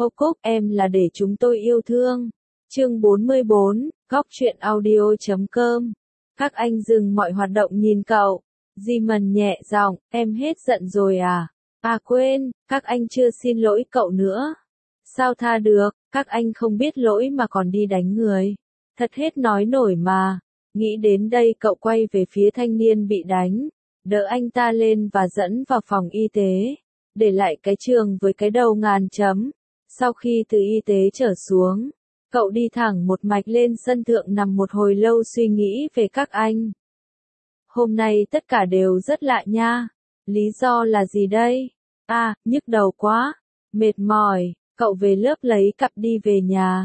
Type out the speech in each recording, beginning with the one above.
Ô Cúc, em là để chúng tôi yêu thương. Chương 44, Góc truyện audio.com. Các anh dừng mọi hoạt động nhìn cậu. Simon nhẹ giọng, em hết giận rồi à? À quên, các anh chưa xin lỗi cậu nữa. Sao tha được, các anh không biết lỗi mà còn đi đánh người. Thật hết nói nổi mà. Nghĩ đến đây cậu quay về phía thanh niên bị đánh, đỡ anh ta lên và dẫn vào phòng y tế, để lại cái trường với cái đầu ngàn chấm. Sau khi từ y tế trở xuống, cậu đi thẳng một mạch lên sân thượng nằm một hồi lâu suy nghĩ về các anh. Hôm nay tất cả đều rất lạ nha. Lý do là gì đây? À, nhức đầu quá. Mệt mỏi, cậu về lớp lấy cặp đi về nhà.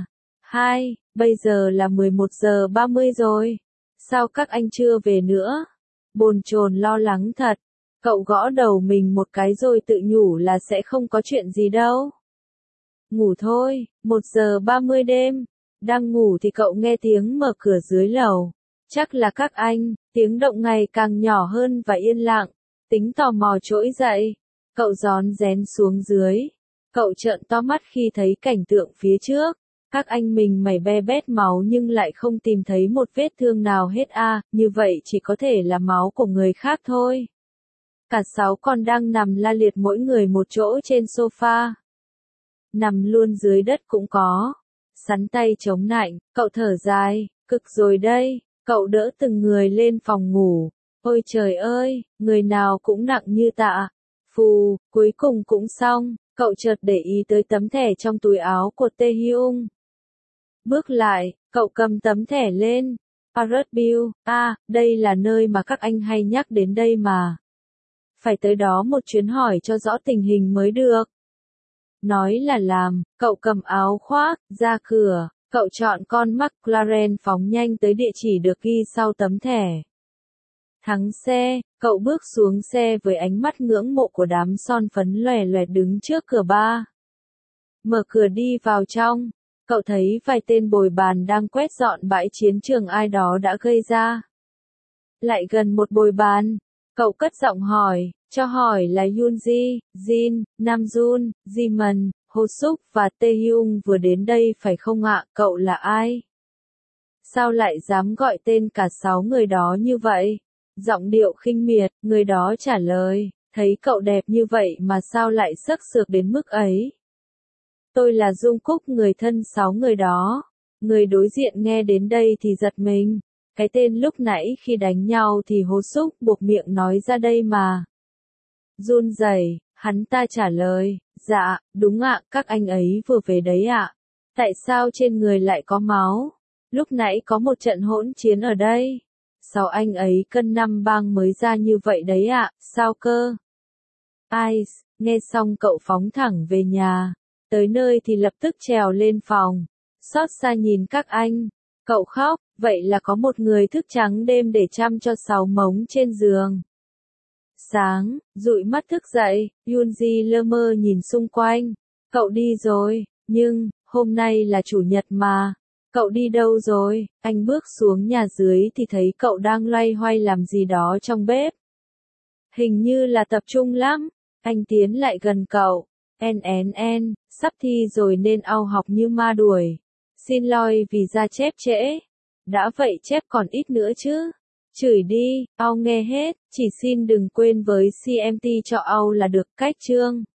Bây giờ là 11 giờ 30 rồi. Sao các anh chưa về nữa? Bồn chồn lo lắng thật. Cậu gõ đầu mình một cái rồi tự nhủ là sẽ không có chuyện gì đâu. Ngủ thôi, 1 giờ 30 đêm. Đang ngủ thì cậu nghe tiếng mở cửa dưới lầu. Chắc là các anh, tiếng động ngày càng nhỏ hơn và yên lặng. Tính tò mò trỗi dậy. Cậu rón rén xuống dưới. Cậu trợn to mắt khi thấy cảnh tượng phía trước. Các anh mình mẩy be bét máu nhưng lại không tìm thấy một vết thương nào hết như vậy chỉ có thể là máu của người khác thôi. Cả 6 con đang nằm la liệt mỗi người một chỗ trên sofa. Nằm luôn dưới đất cũng có. Sắn tay chống nạnh, cậu thở dài, cực rồi đây, cậu đỡ từng người lên phòng ngủ. Ôi trời ơi, người nào cũng nặng như tạ. Phù, cuối cùng cũng xong, cậu chợt để ý tới tấm thẻ trong túi áo của Tae Hyung. Bước lại, cậu cầm tấm thẻ lên. Parkview, đây là nơi mà các anh hay nhắc đến đây mà. Phải tới đó một chuyến hỏi cho rõ tình hình mới được. Nói là làm, cậu cầm áo khoác, ra cửa, cậu chọn con McLaren phóng nhanh tới địa chỉ được ghi sau tấm thẻ. Thắng xe, cậu bước xuống xe với ánh mắt ngưỡng mộ của đám son phấn lòe loẹt đứng trước cửa bar. Mở cửa đi vào trong. Cậu thấy vài tên bồi bàn đang quét dọn bãi chiến trường ai đó đã gây ra. Lại gần một bồi bàn, cậu cất giọng hỏi, cho hỏi là Yoonji, Jin, Namjoon, Jimin, Hoseok và Tae Hyung vừa đến đây phải không ạ? Cậu là ai? Sao lại dám gọi tên cả 6 người đó như vậy? Giọng điệu khinh miệt, người đó trả lời, thấy cậu đẹp như vậy mà sao lại sắc sược đến mức ấy? Tôi là Dung Cúc, người thân 6 người đó. Người đối diện nghe đến đây thì giật mình. Cái tên lúc nãy khi đánh nhau thì Hoseok buộc miệng nói ra đây mà. Run rẩy, hắn ta trả lời, dạ, đúng ạ, các anh ấy vừa về đấy ạ. Tại sao trên người lại có máu? Lúc nãy có một trận hỗn chiến ở đây. Sao anh ấy cân 5 bang mới ra như vậy đấy ạ, sao cơ? Ice, nghe xong cậu phóng thẳng về nhà. Tới nơi thì lập tức trèo lên phòng. Xót xa nhìn các anh. Cậu khóc, vậy là có một người thức trắng đêm để chăm cho 6 mống trên giường. Sáng, dụi mắt thức dậy, Yoonji lơ mơ nhìn xung quanh. Cậu đi rồi, nhưng, hôm nay là chủ nhật mà. Cậu đi đâu rồi? Anh bước xuống nhà dưới thì thấy cậu đang loay hoay làm gì đó trong bếp. Hình như là tập trung lắm. Anh tiến lại gần cậu. Sắp thi rồi nên ao học như ma đuổi. Xin lỗi vì ra chép trễ. Đã vậy chép còn ít nữa chứ. Chửi đi, ao nghe hết, chỉ xin đừng quên với CMT cho ao là được. Cách chương.